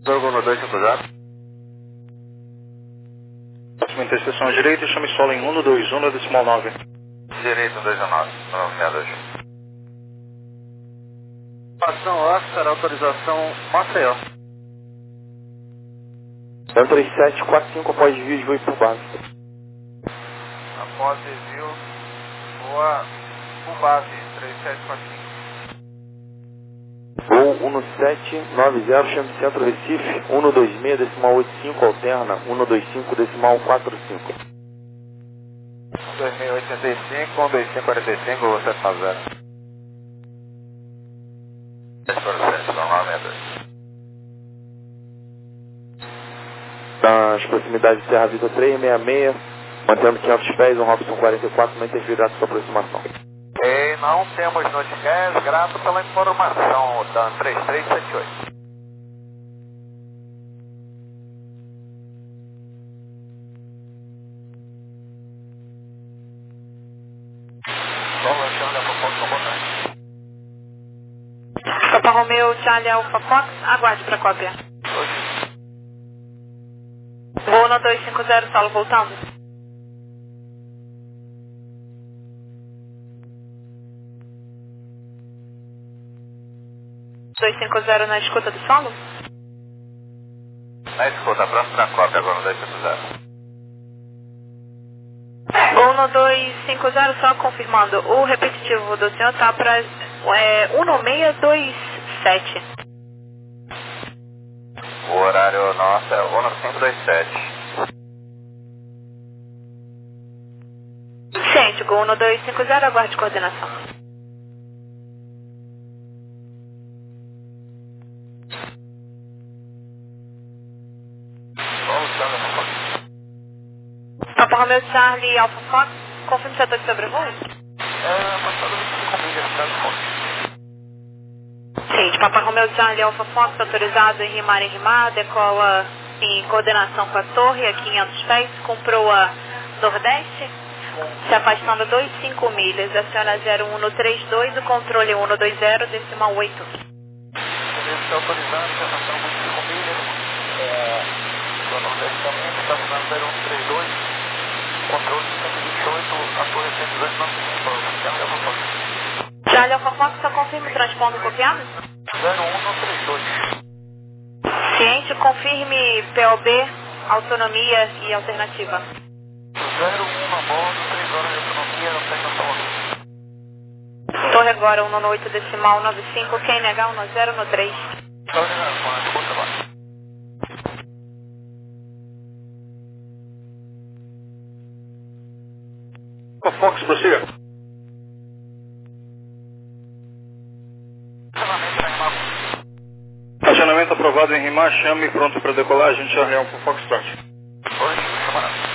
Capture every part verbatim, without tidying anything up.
Jogo no dois cinco zero. Próxima interseção à direita, chame solo em um dois um, decimal nove. Direito dois nove, nove seis dois. Ação Oscar, autorização Maceió. um três sete quatro cinco após desvio de voo por base. Após desvio, voa por base três sete quatro cinco. Voo um sete nove zero, chame Centro Recife, um dois seis, decimal oito cinco, alterna, um dois cinco, decimal quatro cinco. um dois seis oitenta e cinco, um dois cinco quarenta e cinco, você tá zero. Nas proximidades de Serra Vista trezentos e sessenta e seis, mantendo quinhentos pés, um Robson quarenta e quatro, não interferirá com sua aproximação. E não temos notícias, grato pela informação, Dan três três sete oito. Papa Romeo, Charlie Alpha Fox, aguarde para cópia. Voo no dois cinco zero, solo voltando. dois cinco zero na escuta do solo? Na escuta, pronto para cópia agora no dois cinco zero. Voo no dois cinco zero, só confirmando. O repetitivo do senhor está para é, um seis dois sete. O horário nosso é um cinco dois sete. Ciente, Gol no dois cinco zero, aguarde coordenação. Papa Romeo Charlie Alpha Fox, confirme setor de sobrevoo? É, passado vinte e cinco milhas, tá? Ciente, Papa Romeo Charlie Alpha Fox, autorizado em rimar em rimar, decola em coordenação com a torre a quinhentos pés, comprou a nordeste, se afastando dois cinco milhas, aciona zero um três dois, o controle um dois zero, decimal oito. Está autorizado, internação vinte e cinco milhas, é, do nordeste também, está usando zero um três dois, controle cento e vinte e oito, a torre cento e dois, nosso Charlie Alpha Fox, só confirme o transpondo copiado? zero um três dois. Ciente, confirme P O B, autonomia e alternativa. zero um a bordo, três horas de autonomia, alternação. Torre agora um oito decimal nove cinco, Q N H um zero um três. Coordenação, escuta lá. Fox, prossiga. Acionamento aprovado em rimar, chame pronto para decolagem, Charlie Alpha Foxtrot. Oi, camarada.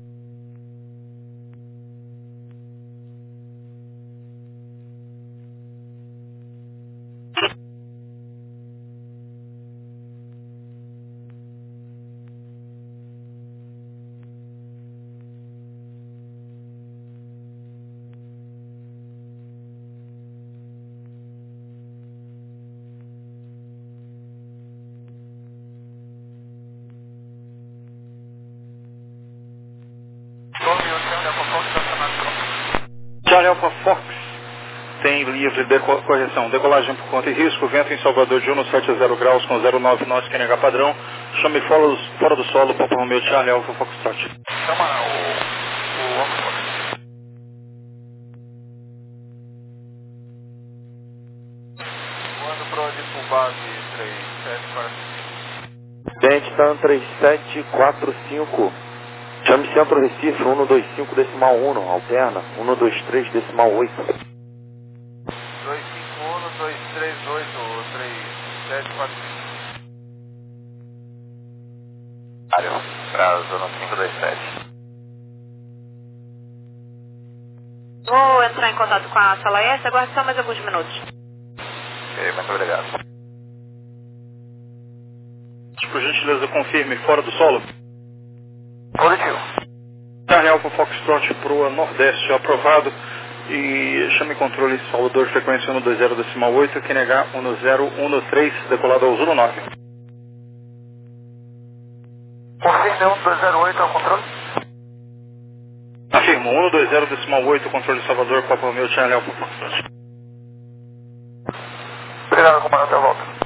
Charlie Alpha Fox tem livre deco correção, decolagem por conta e risco, vento em Salvador de um sete zero graus com zero nove nós, Q N H padrão, chame fora, fora do solo, Papa Romeo Charlie Alpha Foxtrot. Chama o... o Oxford. Voando para onde por base três sete quatro cinco. Dentistan três sete quatro cinco. Chame Centro Recife, um dois cinco decimal um, alterna, um dois três decimal oito. dois cinco um, dois três oito, três sete quatro cinco. Área, para zona cinco dois sete. Vou entrar em contato com a sala S, aguarde só mais alguns minutos. Ok, muito obrigado. Por gentileza, confirme fora do solo. Positivo. Charlie Alpha Foxtrot Proa Nordeste aprovado e chame controle Salvador frequência um dois zero decimal oito, Q N H um zero um três, decolado ao Zulu nove. N um dois zero oito ao controle. Afirmo, um dois zero decimal oito, controle Salvador, Papa Romeo, Charlie Alpha Fox. Obrigado, comandante, eu volto.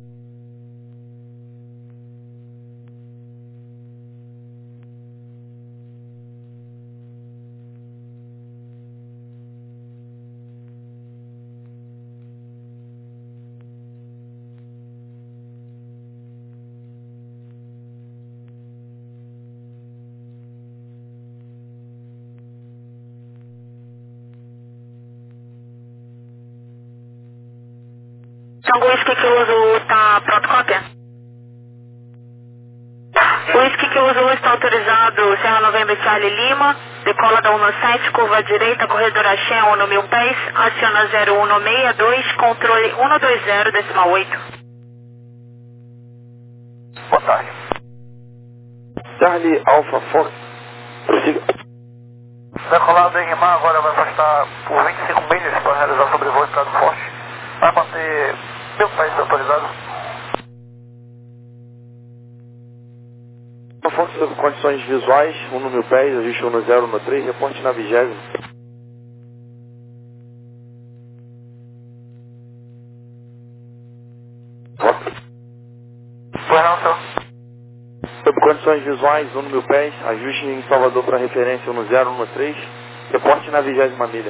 Tango Whisky que eu uso está pronto, cópia? O whisky que eu uso está autorizado, Serra Novembro Charlie Lima, decola da um sete, curva direita, corredor Axé, um no mil pés, aciona zero um seis dois, controle um dois zero, decimal oito. Boa tarde. Charlie Alpha Fox, prossiga. Decolado em Rimar agora vai afastar por vinte e cinco milhas para realizar sobrevoo em Prado Forte. Vai manter mil pés autorizado. Alpha Fox sob condições visuais, um no mil pés, ajuste um no zero, um no três, reporte na vigésima. Pois não, senhor. Sob condições visuais, um no mil pés, ajuste em Salvador para referência um no zero, um no três, reporte na vigésima milha.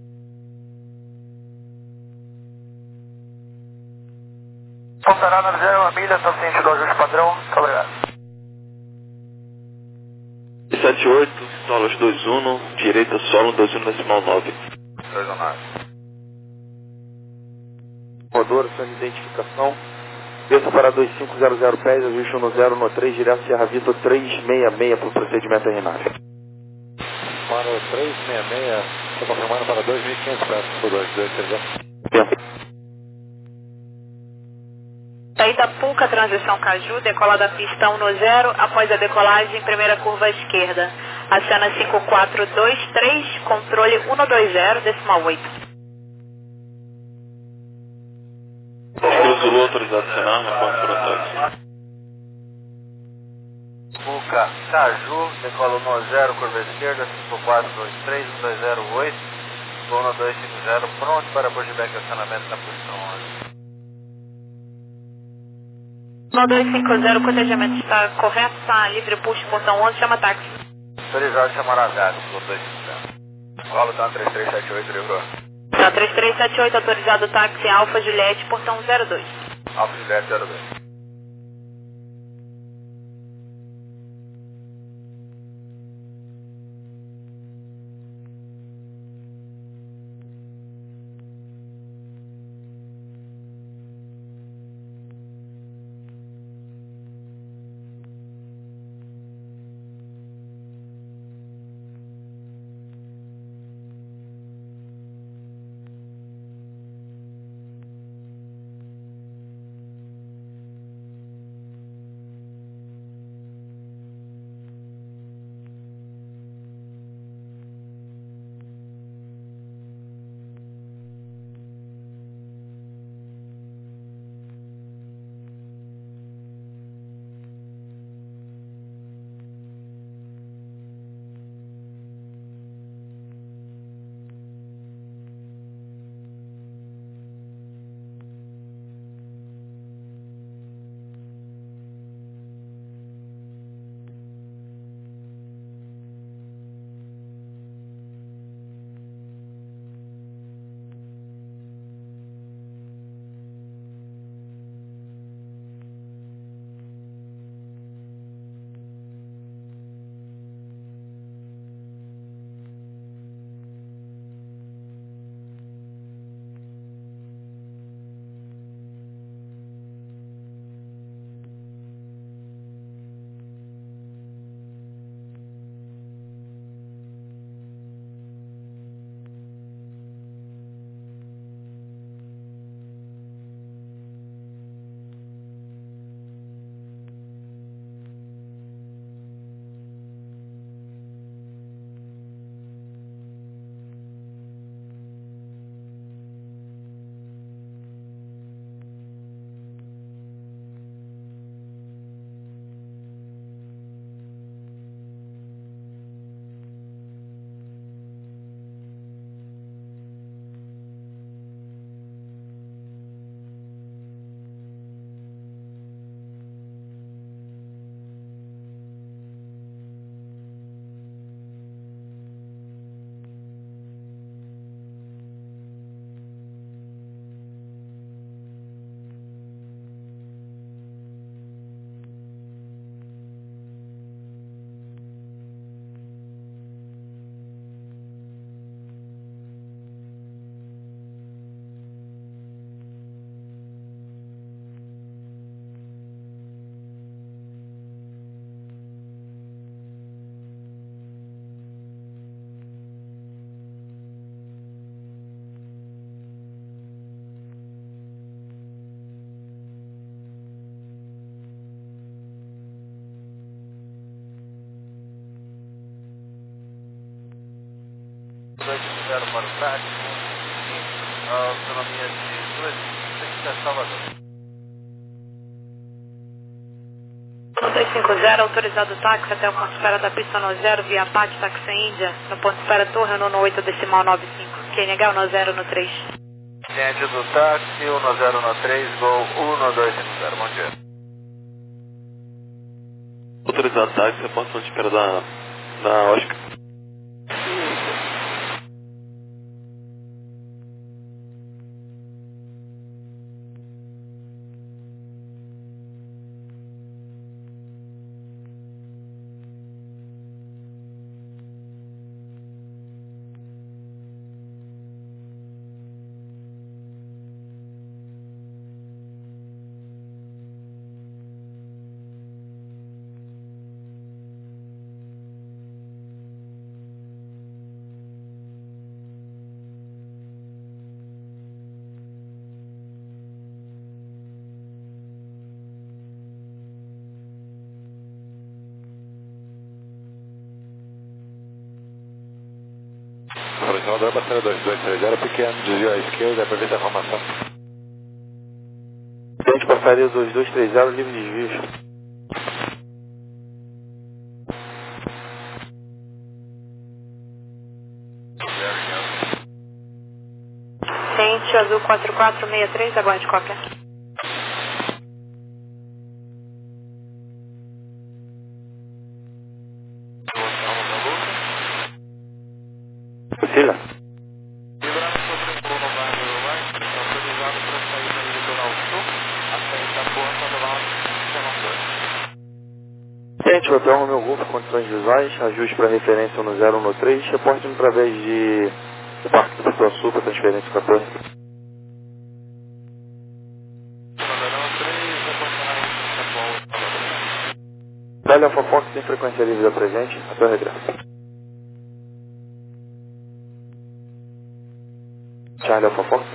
Pontará na vigésima milha, está ciente do ajuste padrão. Muito obrigado. sete oito, solos dois um, direita solo dois um decimal nove. dois um nove. Rodor, sua identificação. Desça para dois cinco zero zero pés, ajuste um no zero, no três, direto Serra Vitor trezentos e sessenta e seis para o procedimento R N A V. Para o trezentos e sessenta e seis, estou confirmando para dois mil e quinhentos pés, por dois, dois, três, Tempo. Saída Puca, transição Caju, decola da pista um no zero, após a decolagem, primeira curva à esquerda. Aciona cinco quatro dois três, controle um dois zero, decimal oito. Cruzulou autorizado a acionar, reporte para o táxi. Puca, Caju, decola um zero, curva esquerda, cinco quatro dois três, um dois zero oito, um dois cinco zero, pronto para pushback acionamento na posição onze. um dois cinco zero, o cotejamento está correto, está livre, push, portão onze, chama táxi. Autorizado chamar Gato, um dois cinco zero. Paulo tá três três sete oito, livrou. Tá, três três sete oito, autorizado táxi Alfa Juliette, portão zero dois. Alfa Juliette zero dois. dois cinco zero para o táxi, autonomia de dois trinta Salvador. dois cinco zero, autorizado o táxi até o ponto de espera da pista no zero, via P A T, táxi Índia, no ponto de espera Torre, no oito decimal nove cinco, Q N H no zero no três. Ciente do táxi, um zero no três, Gol um dois cinco zero, bom dia. Autorizado o táxi, ponto de espera da, da Oscar. Salvador, bateria dois dois três zero, pequeno, desvio à esquerda, para ver a formação. Frente passaria dois dois três zero, livre de desvios. Ciente azul quatro quatro seis três, aguarde cópia. Cecília? Livrando sobre o voo no bairro do Leste, autorizado para sair da litoral sul, até Itapuã, quando lá no Gente, hotel no meu grupo, condições visuais, ajuste para referência no zero no três, reporte através de do Parque do Sul Sul para transferência quatorze. Dália Fofox tem frequência livre da presente, até o regresso. Charlie Alpha Fox.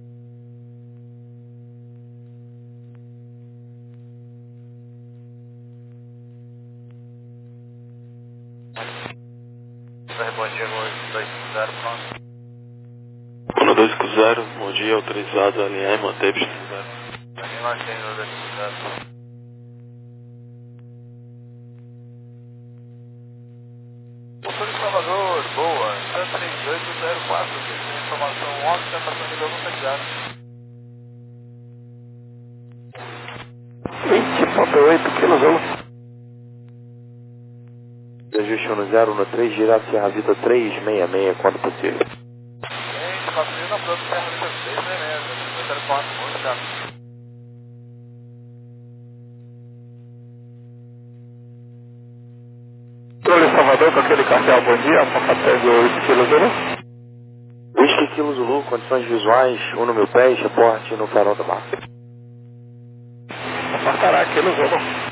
Bom dia, Gol dois cinco zero, pronto. um dois cinco zero, bom dia, autorizado a alinhar e manter pista zero. Aqui mantém o dois cinco zero. Motor de Salvador, boa, três oito zero quatro, informação ontem, estação nível um sete vinte ponto oito quilos. Ajuste no zero no três, girar Serra Vida três seis seis, quando possível. Gente, patrulha pronto, Serra Vida três seis seis, dois zero quatro, muito rápido. Controle Salvador, com aquele cartel, bom dia, Alfa oito quilos Zulu. vinte quilos Zulu, condições visuais, um no meu pé, reporte no farol da marca. Passará aqui no Zulu.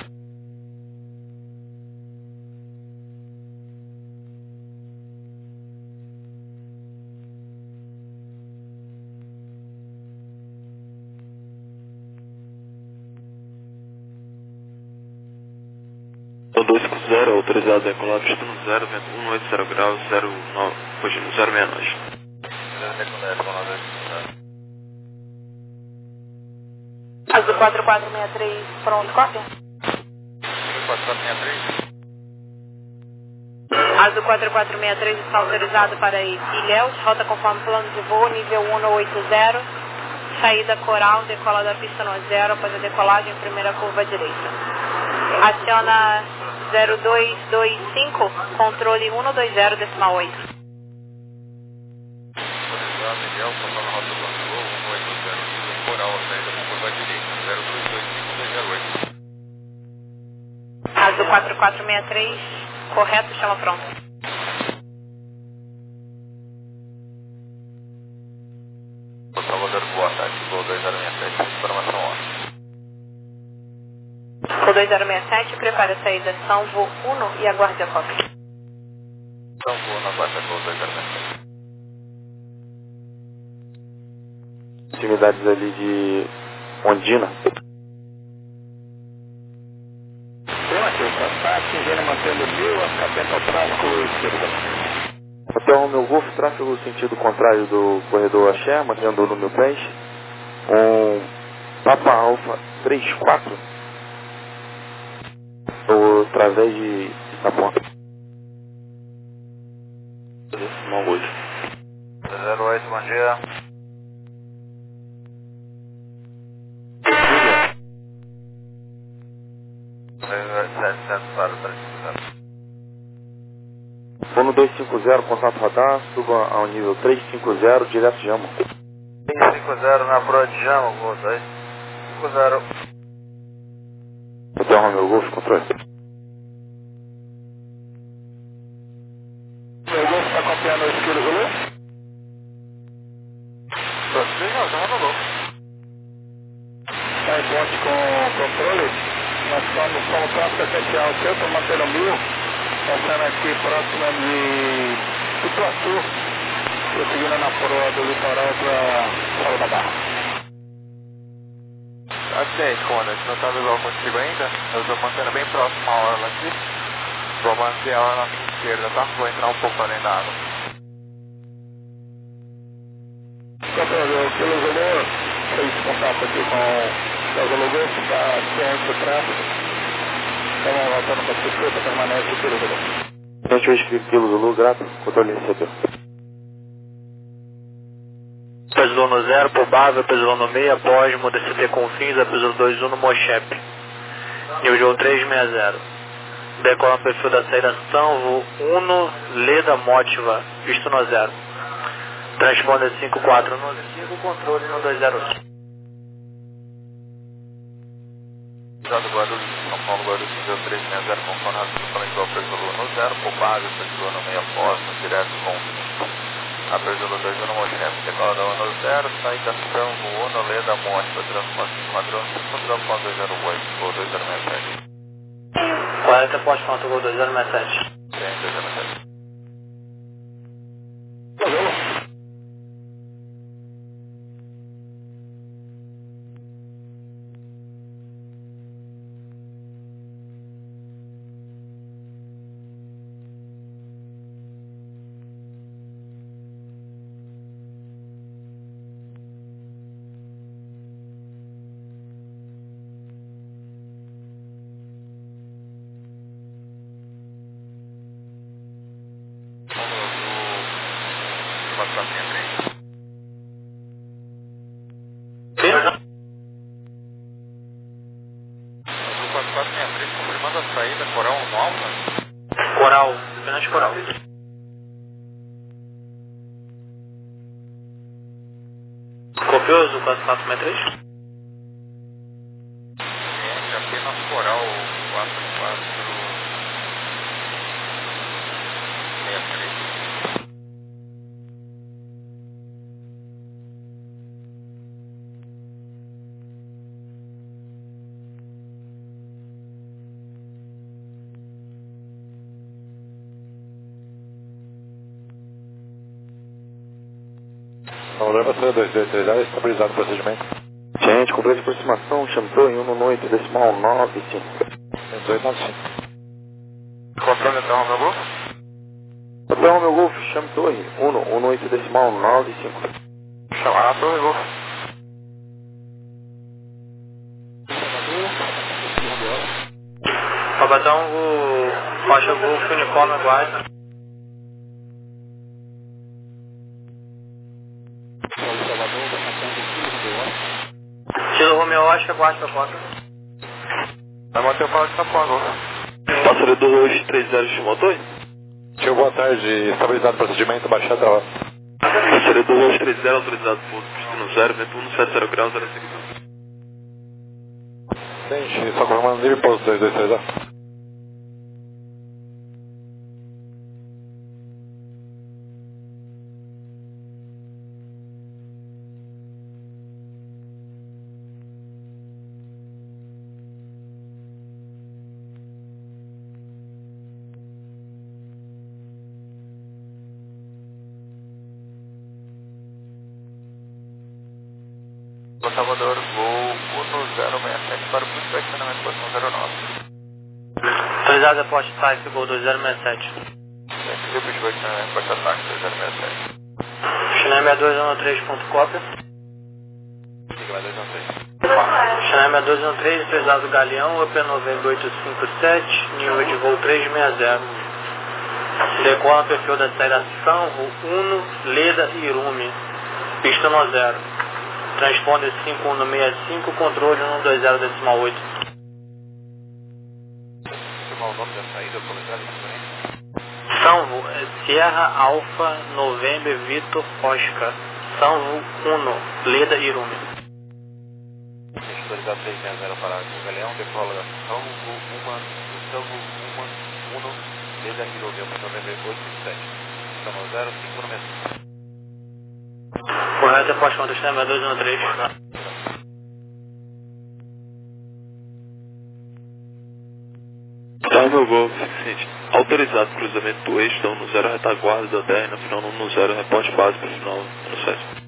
dois cinco zero, autorizado a decolar, pista no zero, vento um oito zero graus, zero nove, fugindo zero seis nove. Azul quatro quatro seis três, pronto, cópia? quatro quatro seis três. Azul quatro quatro seis três está autorizado para Ilhéus, rota conforme plano de voo, nível um no oito zero, saída Coral, decola da pista no zero, após a decolagem, primeira curva direita. Aciona zero dois dois cinco, controle um no dois zero, decimal oito. Autorizado, Miguel, conforme a rota do plano de voo, um oito zero, nível Coral, saída com curva direita, zero dois dois cinco dois zero oito. Azul quatro quatro seis três, correto, chama pronto. Salvador, boa tarde, Gol dois zero seis sete, informação ótima. Gol dois zero seis sete, prepare a saída São Voo Uno e aguarde a cópia. São Voo na guarda, Gol dois zero seis sete. Proximidades ali de Ondina. Tem aqui o contato, engenho mantendo mil, acabamento ao tráfego esquerda. Hotel Romeo Golf, tráfego sentido contrário do corredor Axé, mantendo o número pés. Um Papa Alfa trinta e quatro, ou através de Itapuã. zero oito, bom dia. setecentos para três cinco zero. Fono dois cinco zero, contato radar, suba ao nível três cinco zero, direto de Jama. três cinco zero na proa de Jama, voo dois cinco zero. Hotel Romeo Golf, controle. Romeo Golf está copiando o esquilo Zulu? Prossiga, já rolou. Está em ponte com controle. Nós estamos com o tráfego essencial seu, estou mantendo mil. Passando aqui próximo de Ituatu, prosseguindo na proa do litoral para Sala da Barra. Acidente, comandante, não está visual contigo ainda? Eu estou mantendo bem próximo a orla aqui. Vou manter a orla na minha esquerda, tá? Vou entrar um pouco além da água. Controle, o Kilo Zulu fez contato aqui com o Zulu Golf, está ciente do tráfego. Estamos voltando para a circuita, permanece o Kilo Zulu. Gente, eu escrevi Kilo Zulu, grato, controle recebeu. Peso no zero, por base, peso no meio, após, D C T com fins, peso dois um no Mochep. Nível três seis zero. Decola no perfil da saída São Uno, Leda Motiva, visto no zero. Transponder cinco quatro no cinco, controle no dois zero oito. Estado Guarulhos, São Paulo, Guarulhos, nível três seis zero, conforme para igual peso no zero, por base, peso no meio, após, direto com a peso no dois um no Mochep. Decola no zero, saída São Uno, Leda Motiva, transporte padrão cinco, transporte dois zero oito, ou dois zero seis sete. quarenta pode contra o dois zero seis sete. Tem, dois zero sete. Confirmando a saída, coral no alfa? Coral, apenas coral. Copioso, quatro quatro seis três? Ciente, apenas coral quatro quatro seis três. Problema C dois dois três zero, estabilizado o procedimento. Gente, completa de aproximação, chamou em um noite decimal nove cinco. dois nove cinco. Controle até o Romeo Golf? Hotel Romeo Golf, chame torre, um noite decimal nove cinco. Chamar a torre Golf. Pabatão, o faixa Golf, uniforme, aguarda. Kilo Romeo, acho que aguarda a porta. Vai manter o pau de Itapuã Golf. Pássaro dois três zero de motor? Tio, boa tarde, estabilizado o procedimento, baixada a hora. Pássaro dois três zero, autorizado por pistão zero, vento um sete zero graus, zero seis. Gente, só confirmando nível e pouso dois dois três zero. Salvador, voo Uno zero seis sete para o posicionamento próximo zero nove. Autorizado a poste type, voo dois zero seis sete. Rio Pittsburgh, repórter ataque dois zero seis sete. China sessenta e dois um três, ponto cópia. Siga mais dois um três. China sessenta e dois um três, pesado Galeão, U P nove oito cinco sete, nível de voo três seis zero. Decola perfil da saída Sanvo, Uno, Leda e Irume. Pista no zero. Transponder cinco um seis cinco, controle um dois zero decimal oito. O nome da saída localizada também? Sanvo, Sierra Alfa November Vitor Oscar. Sanvo Uno, Leda e Irume. Autorizado três seis zero para o Galeão, decola da Sanvo, uma, Sanvo, uma, Uno, Leda e Irume, November oito cinco sete. Estão no zero cinco seis. Correto, após conta, China sessenta e dois um três. Tá, meu Golf, seguinte, autorizado cruzamento do eixo, então no zero retaguarda da dez, no final no zero, reporte base para o final no sete.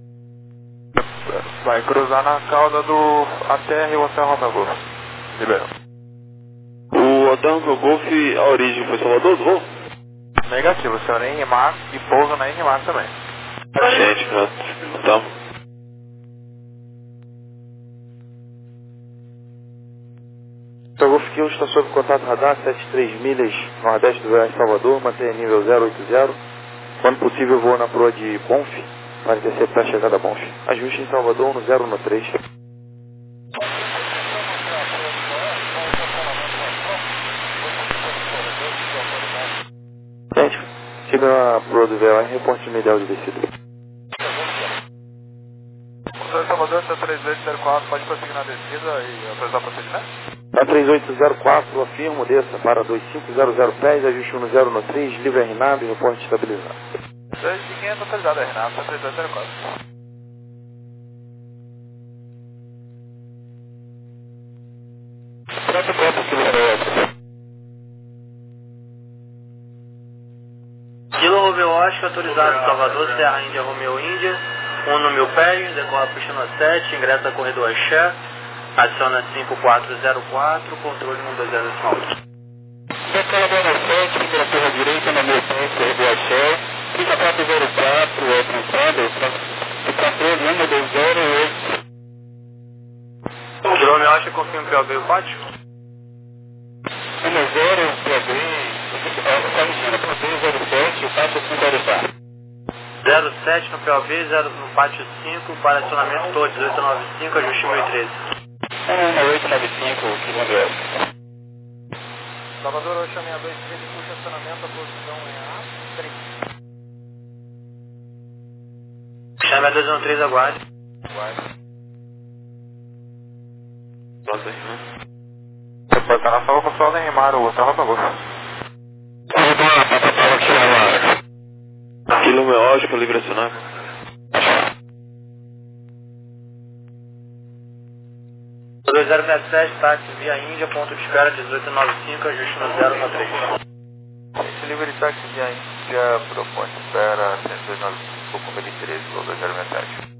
Vai cruzar na cauda do A T R e o Hotel Romeo Golf. Liberou. O Hotel Romeo Golf, a origem foi Salvador do voo? Negativo, o senhor é em Rimar e pousa na Rimar também. Gente, cara, tá. Então, Golf Kill está sob contato radar, setenta e três milhas nordeste do Goiás Salvador, mantenha nível zero oito zero. Quando possível, voa na proa de Bonf, para interceptar a chegada a Bonf. Ajuste em Salvador no zero um três. Gente, siga a proa do V O R e reporte imediato de descida. Motor Salvador, setenta e três oito zero quatro, pode prosseguir na descida e autorizar o procedimento? A três oito zero quatro, afirmo, desça para dois cinco zero zero pés, ajuste no zero um três, livre a Renato e reporte estabilizado. dois mil e quinhentos autorizado a Renato, setenta e três oito zero quatro. Pronto, pronto, quilômetro. Kilo Romeo Oscar, autorizado Salvador, Serra Índia, Romeo Índia. Uno mil pés, decola pista no sete, ingressa corredor Axé. Adiciona cinco quatro zero quatro, controle um dois zero oito. Decola no sete, ingressou à direita no meu pé, corredor Axé. cinco quatro zero quatro, é transponder, o controle um dois zero oito. Kilo Romeo Oscar, confirma P O B o pátio? um zero, P B, corrigindo para o B zero sete, o pátio cinco zero quatro. zero sete no P O B, zero no pátio cinco, para acionamento todo dezoito noventa e cinco, ajuste mil e treze. um oito nove cinco, quilômetro. Salvador, Oxa sessenta e dois três, puxa acionamento, a posição é A três. Chama dois um três, aguarde. Aguarde. Nossa, irmã. Depois tá na sala pessoal da Rimar, o Hotel Romeo Golf. Aquilo é ótimo, livre acionar. dois zero seis sete, táxi via Índia, ponto de espera dezoito noventa e cinco, ajuste no zero um três. Esse livre de táxi via Índia, proposta espera cento e dois noventa e cinco, com medo treze, voo dois zero seis sete.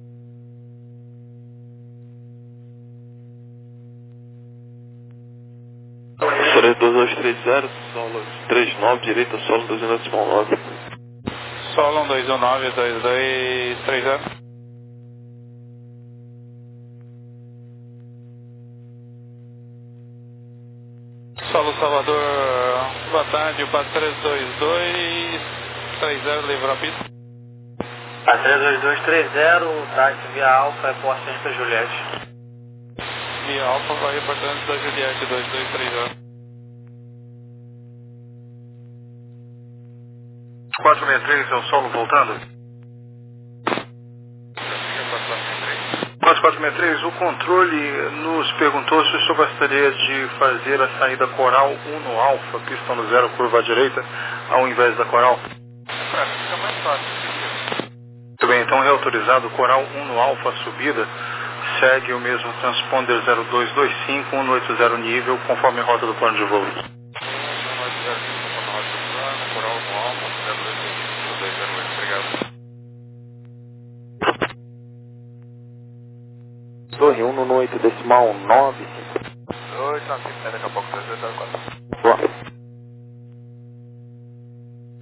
três dois dois três zero, solo três nove, direita, solo dois nove. Solo um dois um nove, dois dois três zero. Solo Salvador, boa tarde, o passo três dois dois três zero, livrou a pista. A três dois dois três zero, táxi via Alfa, reporte Santa Juliette. Via Alfa vai reportando da Juliette dois dois três zero. quatro seis três, é o solo voltando. quatro quatro seis três, o controle nos perguntou se o senhor gostaria de fazer a saída Coral um no Alfa, pista no zero, curva à direita, ao invés da Coral. Pra mim fica mais fácil. Muito bem, então reautorizado Coral um no Alfa, subida, segue o mesmo transponder zero dois dois cinco, um oito zero nível, conforme a rota do plano de voo. Torre um no oito decimal nove cinco. Oi, tá, daqui a pouco, dois zero quatro. Boa.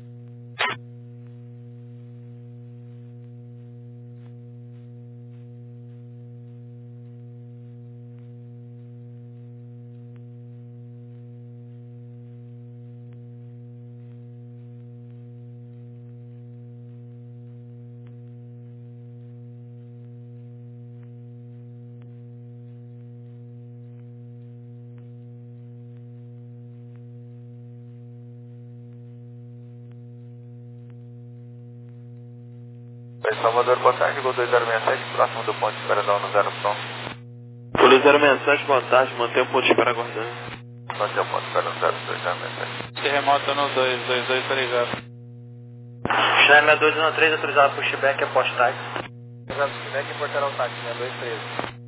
Salvador, boa tarde, Gol dois zero seis sete, próximo do ponto de espera da no zero pronto. Gol dois zero seis sete, boa tarde, mantém o ponto de espera aguardando. Mantém o ponto de espera no zero dois zero seis sete. Terremoto no dois dois dois três zero. Schneider dois um três, autorizado por pushback e post-táxi. Autorizado por pushback e portará o táxi, né? dois três.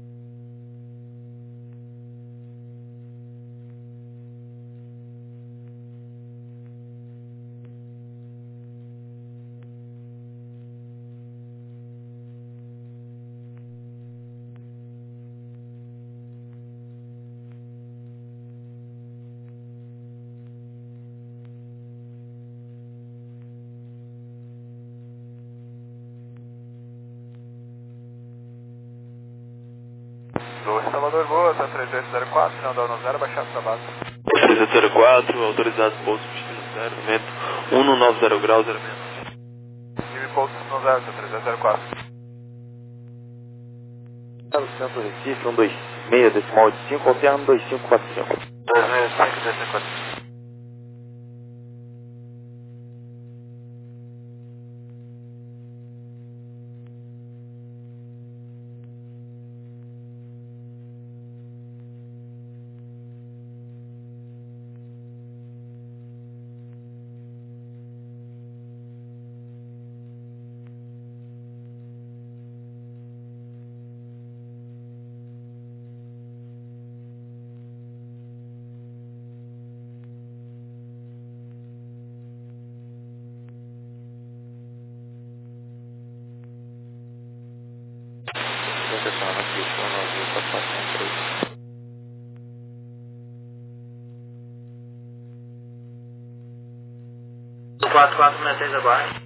Salvador, boa, tá três oito zero quatro, não dá no zero, baixado para base. três oito zero quatro, autorizado pouso no zero, vento um nove zero graus, zero menos. Give pouso no zero, tá três oito zero quatro. Centro Recife, um dois seis, decimal de cinco, alterno dois cinco quatro cinco. dois seis cinco, dois cinco quatro cinco. quatro quatro seis três agora.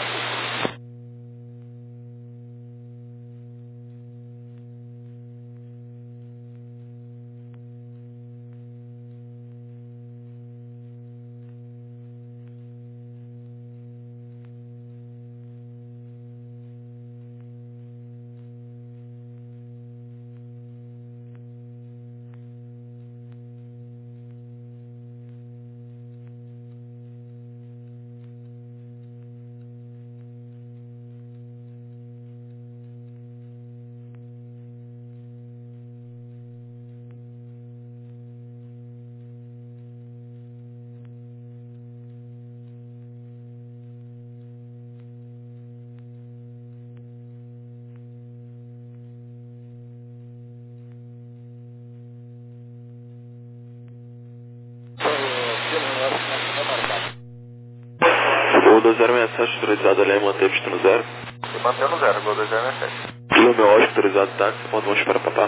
Gol dois zero seis sete, autorizado ali, mantém pista no zero. E mantém no zero, Gol dois zero seis sete. Kilo meu ódio, autorizado táxi, ponto um para papá.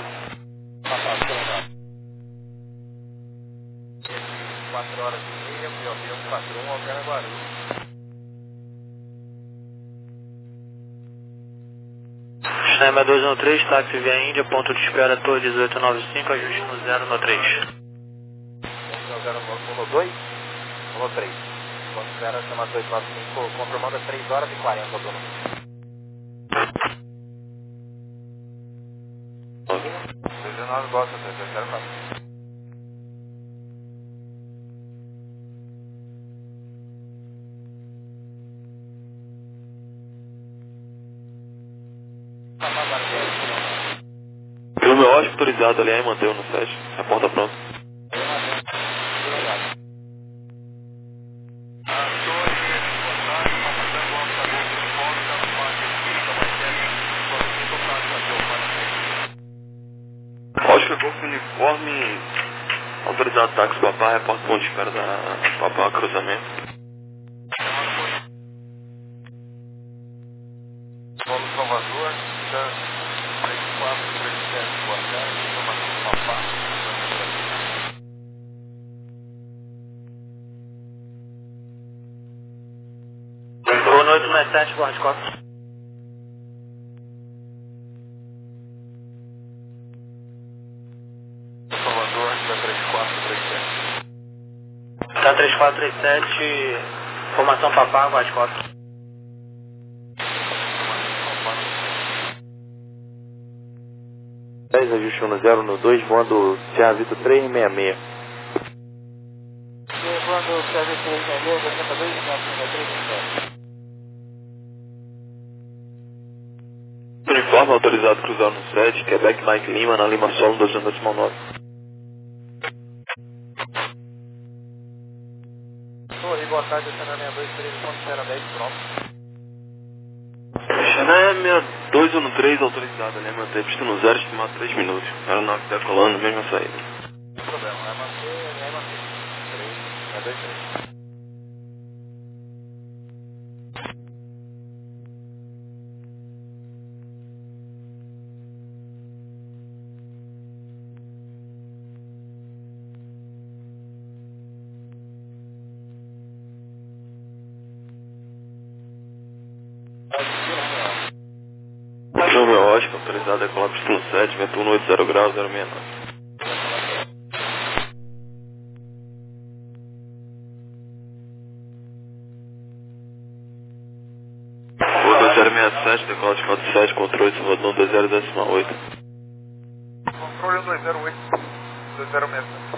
quatro horas e meia, P O B um quatro um, Alterna Guarulhos. Schneider dois um três, táxi via Índia, ponto de espera Torre dezoito nove cinco, ajuste no zero no três. No zero no dois, no três. Ponto de espera chama dois nove cinco, confirmando três horas e quarenta, dono. dezenove, gosta, três oito zero quatro. Pelo meu ódio, autorizado ali, mantém no sete. A porta pronta. Oscar Golf Uniforme, autorizado táxi papá, reporta ponto de espera da papá, cruzamento. Paulo Salvador, três quatro três sete, boa tarde, informação papá. Boa noite, mais sete, guarde quatro. Tá três quatro três sete, formação papá, guarde quatro. dez, ajuste um no zero no dois, voando Serra Vitor três seis seis. Voando Serra Vitor três seis seis, dois dois, nove três três. Informe autorizado cruzar no sete, Quebec Mike Lima, na Lima Solo dois anos decimal nove. Torre, boa tarde, China seis dois três, ponto zero dez, pronto. China seis dois um três, autorizado, né? Manter pista no zero, estimado três minutos. Aeronave decolando, mesma saída. Não tem problema, vai manter, vai manter. três, seis dois três. Chama Oscar, autorizado a decolar pista no sete, vento um oito zero graus, zero seis nove. dois zero seis sete, decola de quatro sete, controle de Salvador dois zero decimal oito. Controle dois zero oito, dois zero seis sete.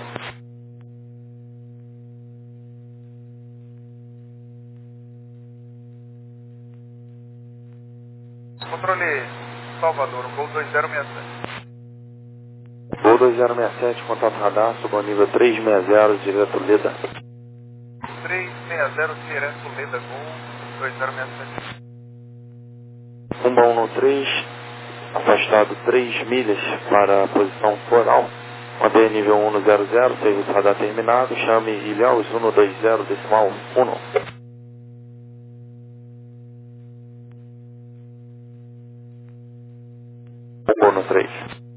Controle Salvador, Gol dois zero seis sete. Gol dois zero seis sete, contato radar, suba ao nível três seis zero, direto Leda. três seis zero, direto Leda, Gol dois zero seis sete. Rumba um um três, afastado três milhas para a posição foral. Mantenha nível um zero zero, serviço radar terminado, chame Ilhéus um dois zero decimal um. um três.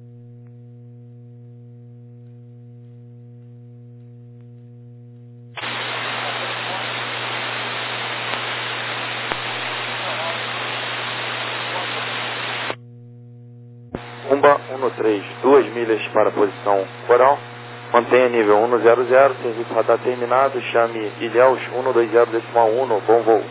Rumba um três, duas milhas para a posição foral. Mantenha nível um zero zero, serviço radar terminado, chame Ilhéus um dois zero decimal um, bom voo.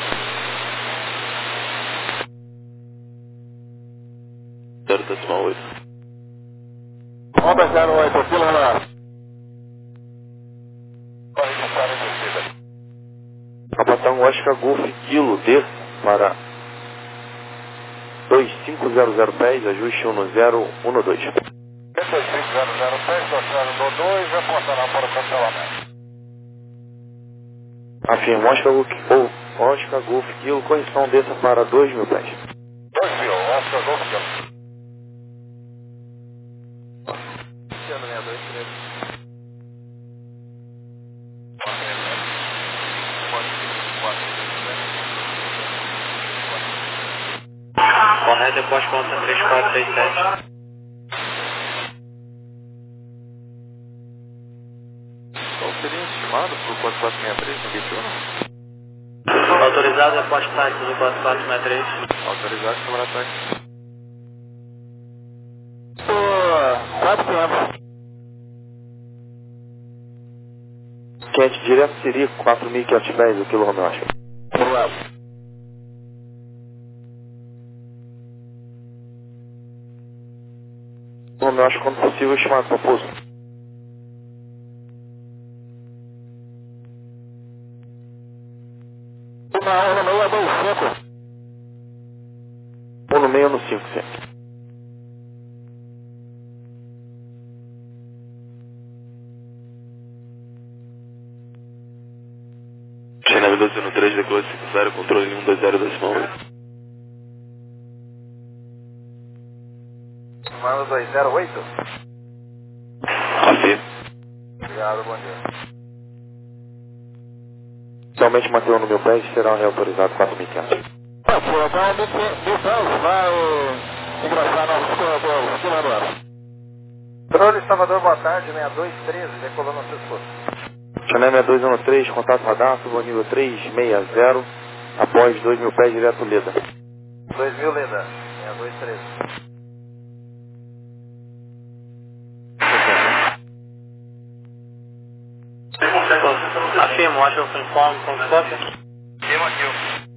zero decimal oito. Honda zero oito, fila radar. Capitão Oscar Golf Kilo, desça para dois cinco zero zero pés, ajuste um zero um dois. dois cinco zero zero pés, dois dois, reportará para o cancelamento. Afirma Oscar Golf, Oscar Golf Kilo, correção, desça para dois mil pés. dois mil, Oscar Golf Kilo. seis dois três. Correto, depois conta três quatro seis sete. Qual seria estimado para o quatro quatro seis três no Gate um? Autorizado, depois táxi do quatro quatro seis três. Autorizado, câmara táxi. quatro Quente direto seria quatro mil e quinhentos pés, o quilo Romeo Oscar. Romeo Oscar, quando possível, estimado para pouso. Uma um meia dois cinco. um no meio no cinco, sim. China dois um três, decola de cinco zero, controle um dois zero decimal oito. Mano dois zero oito. Afirma. Obrigado, bom dia. Somente manter no meu pé será reautorizado quatro mil e quinhentos. Ah, pô, então mil pés vai ingressar no corredor, fila agora. Controle Salvador, boa tarde, seis dois treze, decolando ao seu esforço. China seis dois um três, contato radar, suba ao nível três seis zero, após dois mil pés direto Leda. dois mil Leda, seis dois treze. Afirmo, acho que eu informe com o cópia. Firma aqui.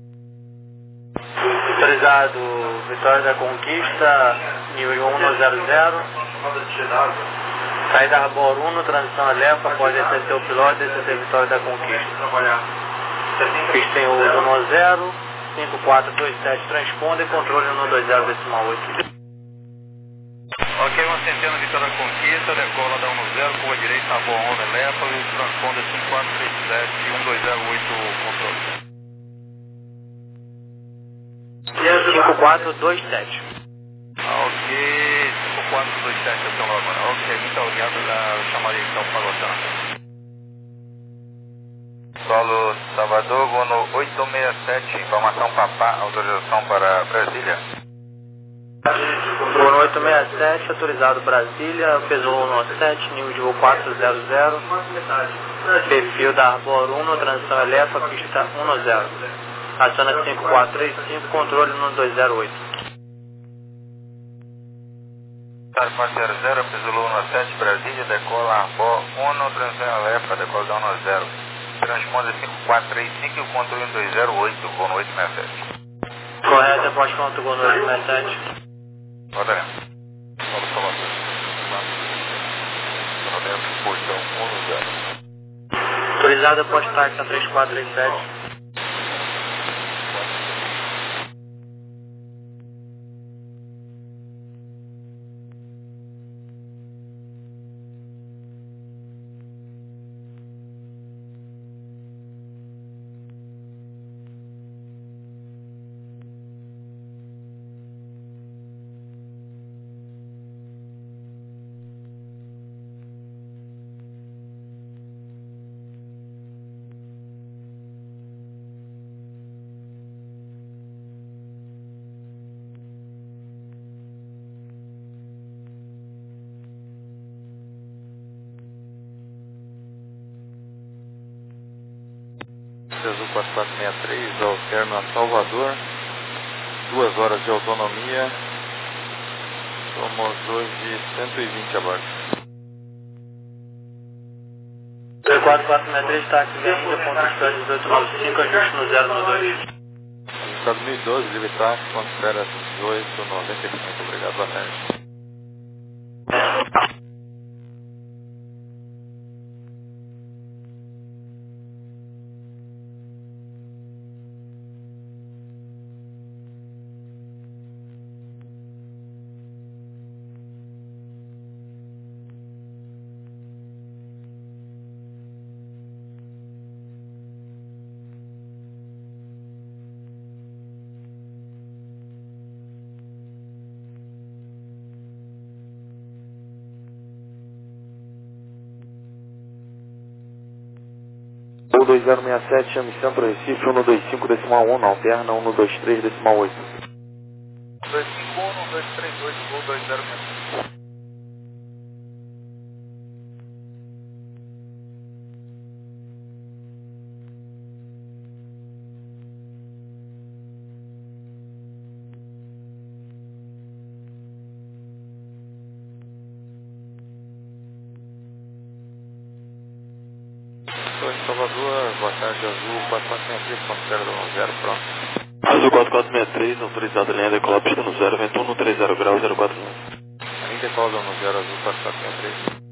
Autorizado, Vitória da Conquista, nível um zero zero. Saída Arbor um, transição Alefa, após descer seu piloto, descer Vitória da Conquista. Pista em uso um zero, cinco quatro dois sete transponder, controle no dois zero decimal oito. Ok, uma centena Vitória Conquista, decola da um zero, curva direita, Boa Onda, Lépolis, transponder cinco quatro três sete um dois zero oito, controle. cinco quatro dois sete. Ok, cinco quatro dois sete é o seu nome, né? Ok, muito obrigado, eu chamaria então para o Solo Salvador, voo no oito seis sete, informação Papá, autorização para Brasília. Voo no oito seis sete, autorizado Brasília, peso um sete, nível de voo quatro zero zero, perfil da Arbor um, transição Elefa, pista um zero. Aciona cinco quatro três cinco, controle no dois zero oito. quatro zero zero, peso um sete, Brasília, decola Arbor um, transição Elefa, decola da um zero. Transponder cinco quatro três cinco e o controle no dois zero oito, voo no oito seis sete. Correto, após ponto, voo no oito seis sete. Rodaremos. Solo Salvador. Rodaremos, portão um zero. Autorizado após táxi três quatro três sete. Azul quatro quatro seis três, alterno a Salvador, duas horas de autonomia, somos hoje cento e vinte a bordo. quatro quatro seis três, táxi da Índia, ponto espera dezoito nove cinco, ajuste no zero no dois. Estados Unidos doze, livre táxi, ponto espera dezoito noventa e cinco, obrigado, boa tarde. Voo dois zero seis sete, chame Centro Recife, um dois cinco decimal um, na alterna um dois três decimal oito. dois cinco um, um dois três oito, voo dois zero seis. Estou em Salvador, boa tarde, Azul quatro quatro seis três, ponto zero zero, pronto. Azul quatro quatro seis três, autorizado linha decolar pista no zero, vento um no trinta graus, zero quatro nove. Ainda decola no zero, Azul quatro quatro seis três.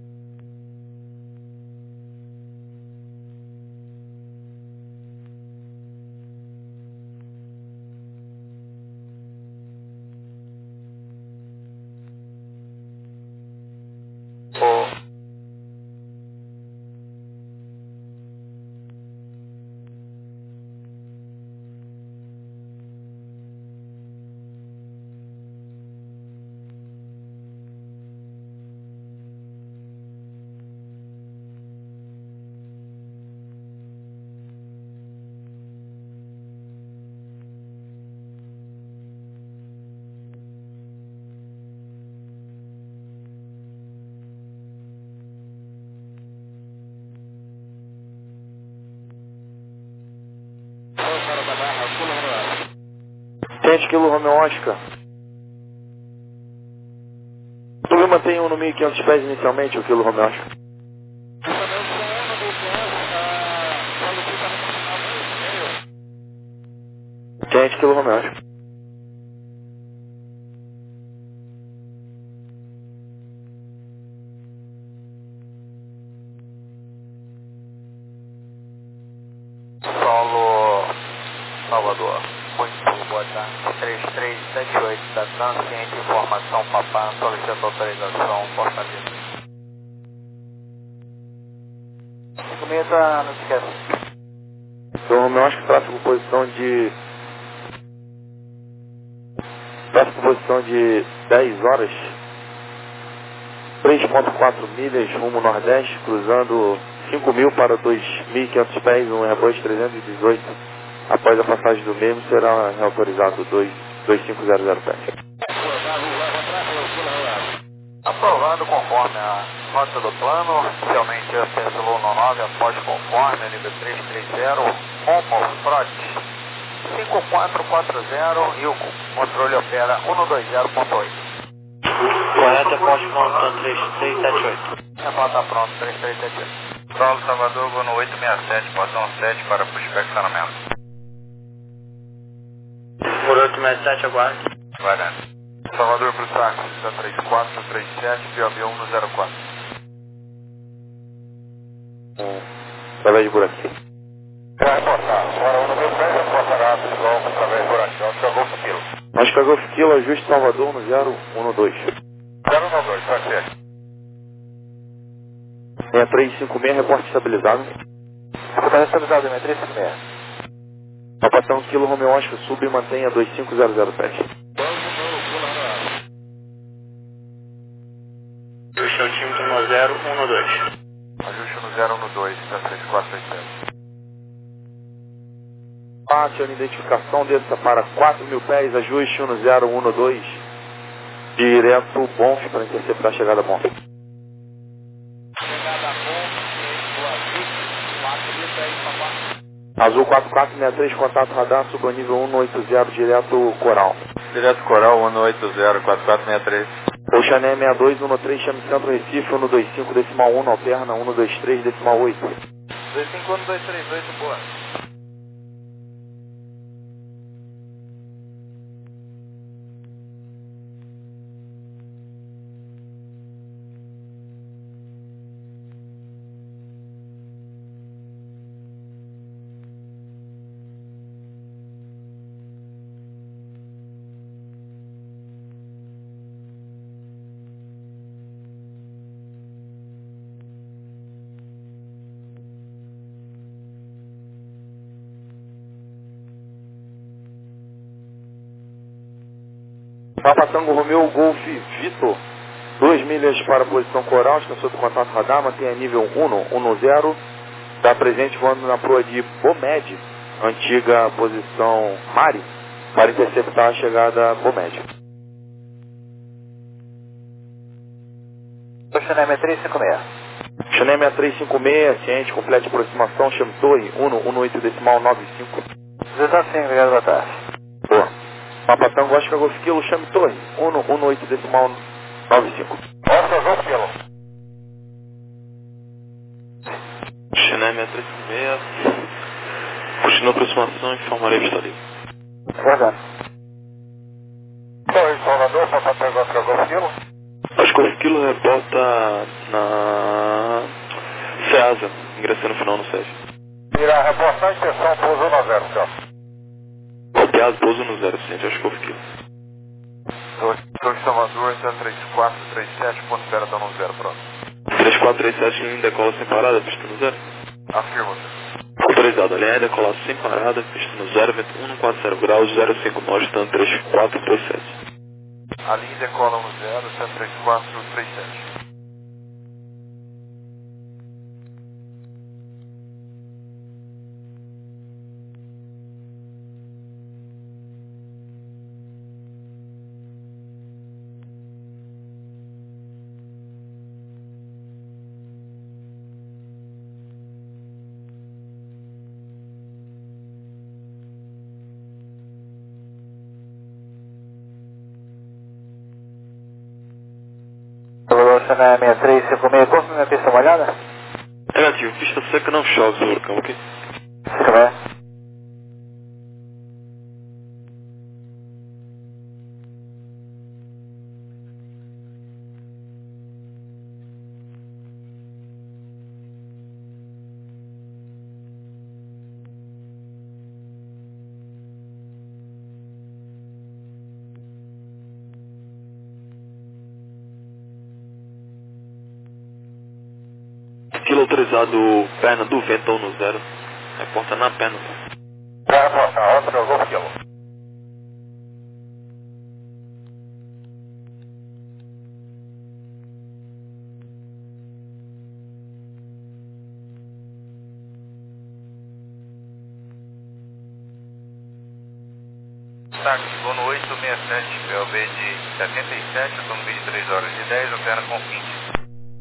sete Kilo Romeo Oscar. Tu me mantém um no mil e quinhentos pés inicialmente, o Kilo Romeo Oscar. sete Kilo Romeo Oscar. Solo Salvador. três três sete oito da Transciente, informação Papá, solicita autorização, Fortaleza. Começa, não se esquece. Então, Romeu Oscar, tráfego posição de... Tráfego posição de dez horas, três vírgula quatro milhas, rumo nordeste, cruzando cinco mil para dois mil e quinhentos pés, um Airbus trezentos e dezoito. Após a passagem do mesmo, será reautorizado dois mil quinhentos pés. Aprovado conforme a nota do plano, oficialmente a Tesla nove após conforme, nível trezentos e trinta, Homo Frot cinco quatro quatro zero e o controle opera cento e vinte ponto oito. Correto, após pronto, três três sete oito. A planta pronto, três três sete oito. Paulo Salvador, voo no oito seis sete, portão sete para pushback Por oito seis sete, aguarde. Guarani. Salvador para o táxi, da três quatro três sete, P O B um no zero quatro. Hum, através de buraquinho. Vai reportar, agora um no meu pé, reportará a Golf através de buraquinho, Oscar Golf Kilo. Oscar Golf Kilo, ajuste Salvador no zero um dois. zero um dois, vai ser. seis três cinco seis, reporte estabilizado. Reporte estabilizado, seis três cinco seis. Papatão Kilo, Romeu Oscar, sub e mantenha dois cinco zero zero pés. Ajuste ao time no zero um dois. Ajuste no zero um dois, da três quatro três sete. Passe a identificação, desça para quatro mil pés, ajuste no zero um dois. Direto Bonf para interceptar a chegada Bonf. Chegada Bonf, quatro mil pés, papá. Azul quatro quatro seis três, contato radar, suba nível cento e oitenta, direto Coral. Direto Coral, cento e oitenta, quatro quatro seis três. Oxané sessenta e dois, um três, chame Centro Recife, cento e vinte e cinco, decimal um, alterna, cento e vinte e três, decimal oito. dois cinco um dois três oito, boa. Papa Tango Romeu Golf Vitor, duas milhas para a posição Coral, estação do contato radar, mantenha nível um zero, está presente voando na proa de Bomed, antiga posição Mari, para interceptar a chegada Bomed. Oxané seis três cinco seis. Oxané seis três cinco seis, ciente, complete aproximação, chame Torre, um um oito decimal nove cinco. Você tá sim, obrigado, boa tarde. Boa. Papa Tango Oscar Golf Kilo, chame Torre, um um oito decimal nove cinco. Oscar Golf Kilo. Chennai seis três cinco seis, continua a aproximação, informarei que está livre. Guardando. Torre Salvador, Papa Tango Oscar Golf Kilo. Acho que o Kilo reporta na SEASA, ingressando no final no SES. Irá reportar a inspeção, pouso no zero, senhor. Copiado, pouso no zero, ciente, acho que o Kilo. Torre Salvador, três quatro três sete, ponto zero, tá no zero, pronto. três quatro três sete, linha decola sem parada, pista no zero. Afirma, senhor. Autorizado, a linha decolar sem parada, pista no zero, vento cento e quarenta graus, zero cinco nove, stand três quatro três sete. A linha decola no zero, sete três quatro três sete. Na seis três cinco seis, confirma minha pista molhada? Negativo, pista seca não chove sobre o campo aqui. Como é? Autorizado perna do vento um no zero. Reporta na perna. Vai reportar, Oscar Golf Kilo. Táxi, voo no oito seis sete, P O B de setenta e sete, autonomia de três horas e dez, opera com vinte.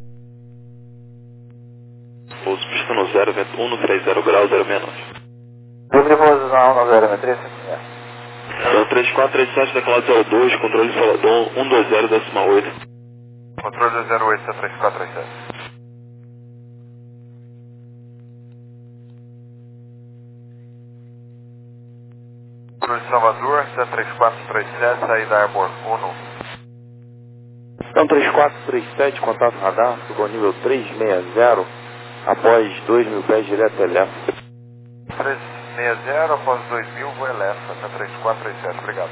Pouso pista no zero, vento um no trinta graus, zero sessenta e nove. Subreposição no zero sessenta e três. Então, três quatro três sete, declarado zero dois, controle Saladon, cento e vinte, décima oito. Controle zero oito, três quatro três sete. Controle Salvador, três quatro três sete, saída Airborne um. Então três quatro três sete, contato radar, ficou nível trezentos e sessenta, após dois mil pés direto Elefa. trezentos e sessenta, após dois mil, voo Elefa, três quatro três sete, obrigado.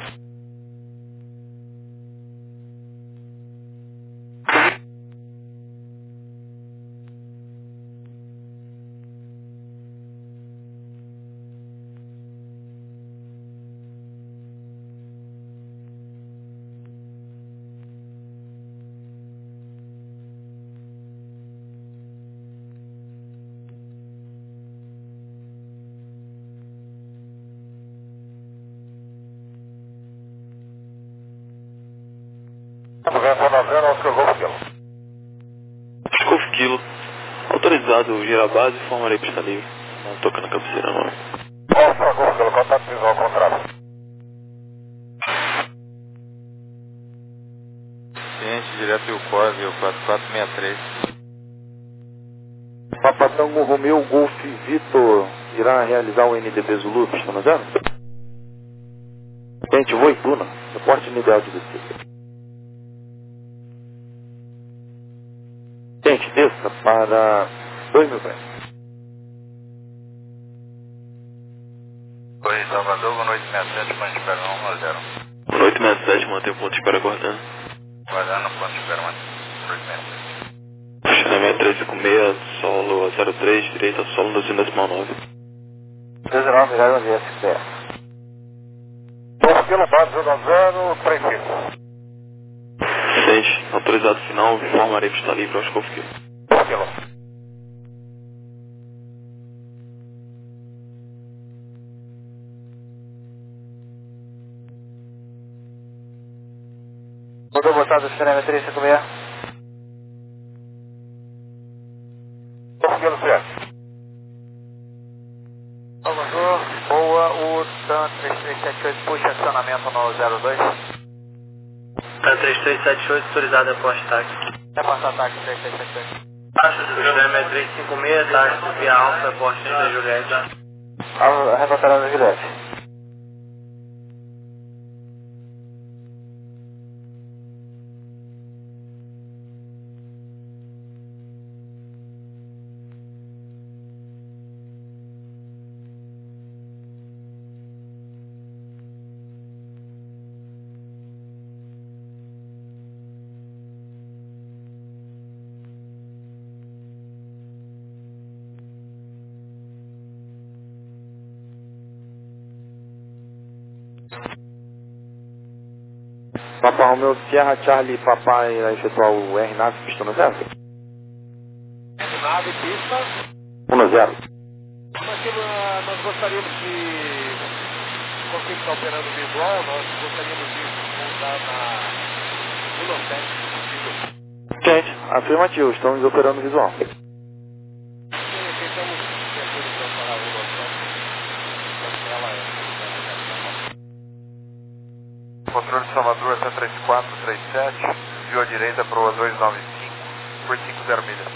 Golf Kilo. Autorizado, gira a base e formarei pista livre. Não toca na cabeceira não. Oscar Golf Kilo, contato visual ao contrário. Cliente direto Rio Corve, quatro quatro seis três. Papatango Romeu Golf Vitor irá realizar o N D B Zulu, pista no zero? Gente, vou em Tuna, reporte inicial de descida. Gente, desça para dois mil pés. Oi, Salvador, boa noite, sessenta e sete, ponto de espera um a zero. Boa noite, sessenta e sete, mantém o ponto de espera aguardando. Guardando, ponto de espera, mano. Estacionamento três cinco seis, solo zero três, direita, solo doze decimal nove. dezenove, zero, S P S. Golf Kilo, base zero, três cinco. Sente, autorizado final, formarei pista livre aos Golf Kilo. Golf Kilo. Mudou botado o cinema três cinco seis. Golf Kilo, certo. Salvador, boa, o TAN três três sete oito, puxa acionamento no zero dois. TAN três três sete oito, autorizado após táxi. É passar ataque três três sete oito. Taxa do sistema é três cinco seis, taxa via alfa, aposta da Juliette. Reportará da Juliette. Papa Romeu Sierra Charlie Papai irá efetuar o R nove pista no zero? R nove pista. um no zero. Mas que, uh, nós gostaríamos de, como está operando visual, nós gostaríamos de montar na Inocente. Gente, afirmativo, estamos operando visual. Tentamos ter a solução para a Inocente. Ela é. Controle de Salvador até três quatro três sete, desviou à direita para o dois nove cinco, por cinquenta milhas.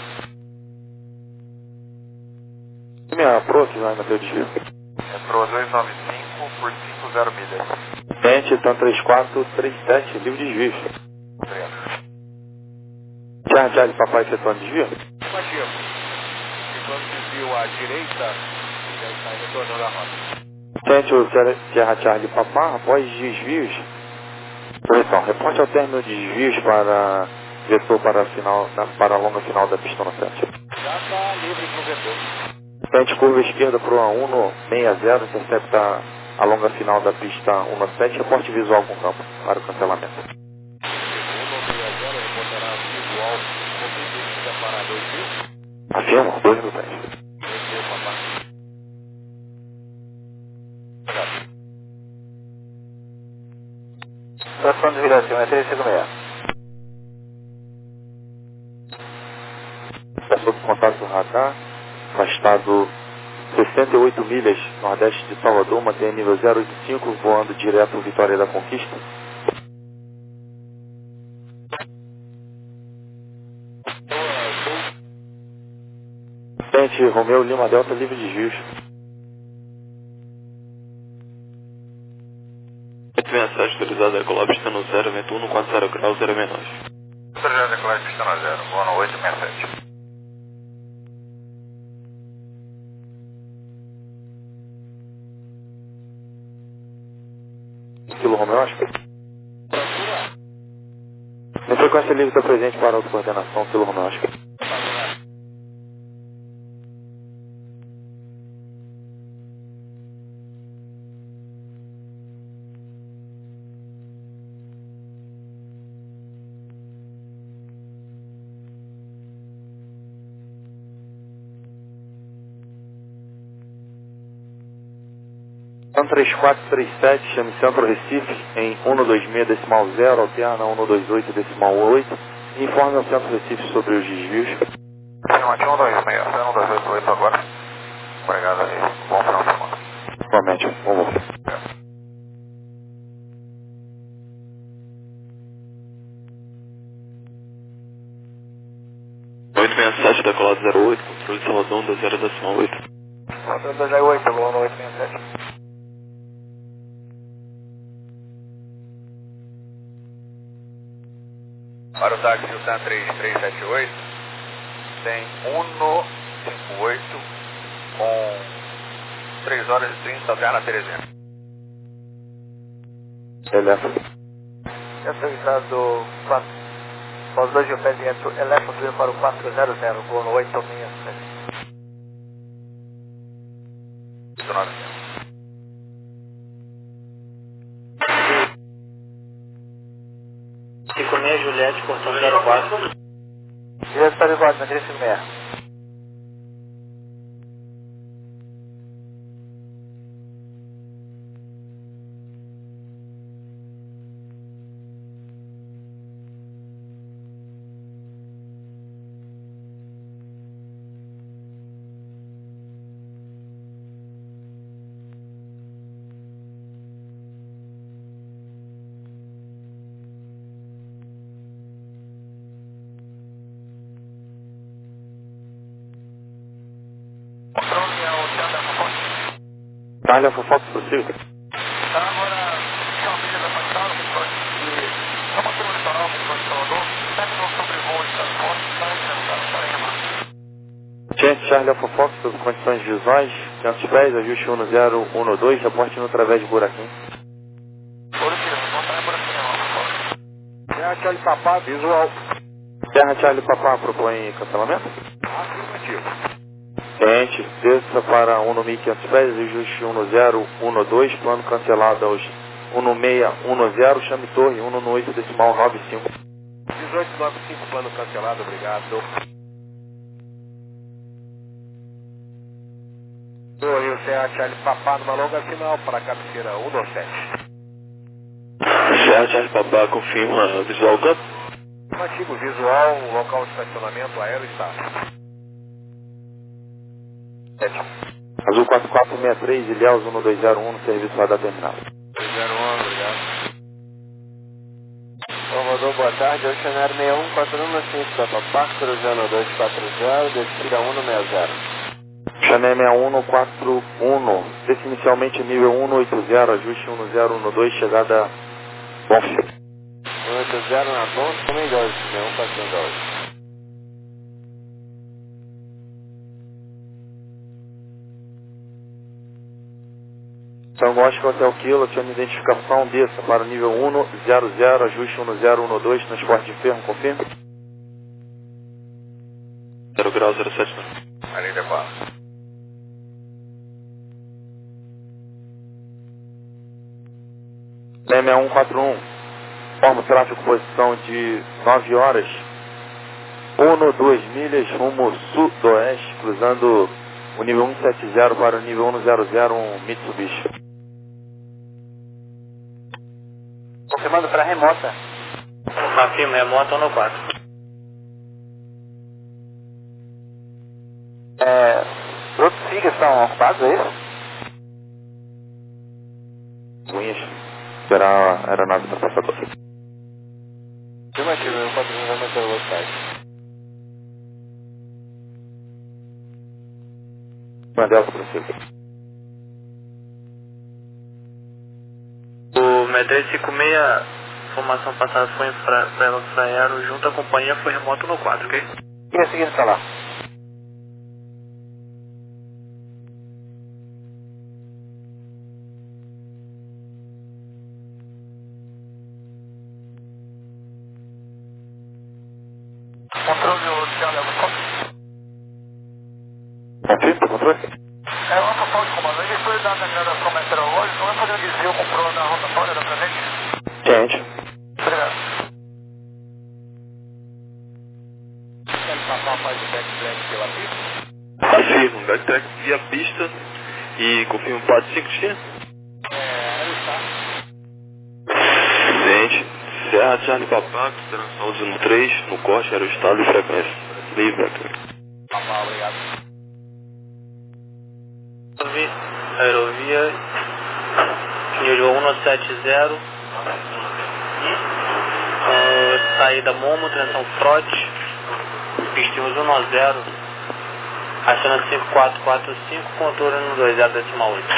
Minha pro que vai manter o desvio. É para o dois nove cinco, por cinquenta milhas. Gente, então três quatro três sete, livre desvio. Obrigado. Charlie Charlie Papai efetuando desvio? Afirmativo. Enquanto desvio à direita, já está retornando a rota. Gente, o Sierra Charlie Papá, após desvios, correção, reporte ao término de desvios para vetor para a, final, para a longa final da pista no sete. está livre para o vetor. Frente curva esquerda para o A um sessenta, intercepta a longa final da pista um sete, reporte visual com campo para o cancelamento. um sessenta, reportará visual com tendência para dois mil. Afirma, dois mil pés. dois mil, papai. Estação de viração é três cinco seis. Está sob contato do radar, afastado sessenta e oito milhas nordeste de Salvador, mantém nível zero oito cinco, voando direto Vitória da Conquista. Frente Romeu Lima Delta, livre de desvios. Mensagem autorizada, decolar pista no zero, vento um quatro zero graus, zero menores. Autorizado, decolar pista no zero, voa no oito sessenta e sete. Kilo Romeu, acho que. Em frequência livre está presente para a coordenação, Kilo Romeu, acho que. três quatro três sete, chame Centro Recife, em cento e vinte e seis decimal zero, alterna cento e vinte e oito decimal oito, e informe ao Centro Recife sobre os desvios. cento e vinte e um, dois seis, cento e dois oito oito agora. Obrigado aí, bom final de semana. Igualmente, vamos lá. oito seis sete, decolado zero oito, controle Salvador, da zero decimal oito. dois oito, voa no oito seis sete. Para o táxi Sultan três três sete oito, tem um cinco oito com três horas e trinta, alterna Terezinha. Eleva. Autorizado quatro. Os dois mil pés dentro, eleva subindo para o quatro zero zero, voa no oito seis sete. oito nove. cinco seis, Juliette, portão zero quatro. Juliette está de volta, na três cinco seis. Itália, Fofox possível. Tá, agora, são milhas afastadas, e vamos ter um litoral, que foi Salvador, pega no sobrevoo de transporte, vai enfrentar, para remar. Gente, Charlie Fofox, sob condições visuais, quinhentos pés, ajuste um zero um dois, reporte no através de buraquinho. Por aqui, não tá por aqui não, Terra Charlie Papá, visual. Terra Charlie Papá propõe cancelamento? Afirmativo. Frente, desça para um mil e quinhentos pés, ajuste um zero um dois, plano cancelado aos um seis um zero, chame torre um oito decimal nove cinco. dezoito nove cinco, plano cancelado, obrigado. Torre, o Serra Charlie Papá, numa longa final para a cabeceira um sete. Serra Charlie Papá, confirma visual campo. Afirmativo, visual, local de estacionamento aéreo está. Azul quatro quatro seis três, Ilhéus um dois zero um, no serviço radar terminado. dois zero um, obrigado. Salvador, boa tarde, Oceanário seis um quatro um cinco, da Papá, cruzando dois quatro zero, descida um seis zero. Chané seis um quatro um, desce inicialmente nível um oito zero, ajuste um zero um dois, chegada Bonf. um oito zero na Bonf, também dois, seis um quatro dois. São Gótica Hotel Kilo, tinha identificação, desça para o nível um zero zero, ajuste um zero um dois, transporte de ferro, confirma. zero grau, zero sete nove. Ali decola. L M um quatro um, forma o tráfego posição de nove horas, Uno duas milhas, rumo sudoeste, cruzando o nível cento e setenta para o nível cento e um Mitsubishi. Confirmando para remota. Afirma, remota no quatro. É, os outros S I G estão ocupados, é isso? Ruins, esperar a aeronave da passadora. Afirmativo, eu quatro vai manter a velocidade. Mandela para você. O M três cinco seis, informação passada foi em Fraero, junto à companhia, foi remoto no quatro, ok? E a seguinte está lá. Controle o Charlie Alfa Fox. Confirma, controle? É, o Alfa Fox, comando. Ele foi da degradação meteorológica, não é podendo dizer o comprou na rotatória da presente? Gente. Obrigado. Ele passar faz o backtrack pela pista? Afirmo, backtrack via pista e confirmo P A D cinco X. É, aí está. Gente, Serra Charlie Papa, consideração zero três, no corte era o estado e frequência. Livre, backtrack. Papá, obrigado. Aerovia, nível cento e setenta, uh, saída Momo, direção Trote, pistinhos cento e zero, acionando cinco quatro quatro cinco, controle no dois zero decimal oito.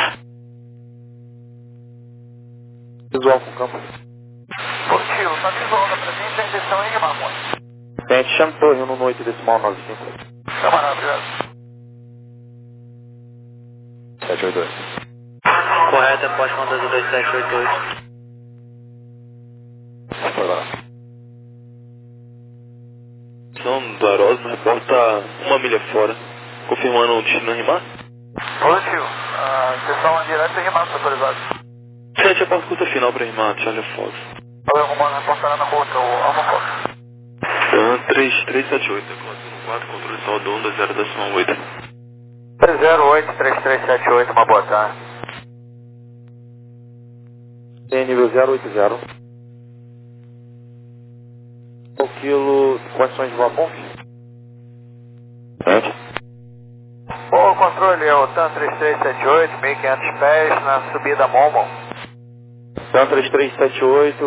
Visual com campo. Positivo, está visual da presente, a intenção é em Marmônia. Gente, chama torre um no oito decimal nove cinco. Camarada, obrigado. sete oito dois. Correto, é pós conta dois sete oito oito. Foi lá. São do Aerosmo reporta uma milha fora, confirmando o destino rimar. Positivo. A intenção é direta e remata autorizado. Sete, a porta curta final para rimar, Charlie Fox. Oi, Romano, reportando na rota, o Alfa Fox. Dan três três sete oito, quatro, controle saldo um dois zero decimal oito. três zero oito três três sete oito, uma boa tarde. Tem nível zero oito zero. O quilo, condições de voar bom? Gente. O controle é o TAM três três sete oito, mil e quinhentos pés na subida Momo. TAM três três sete oito,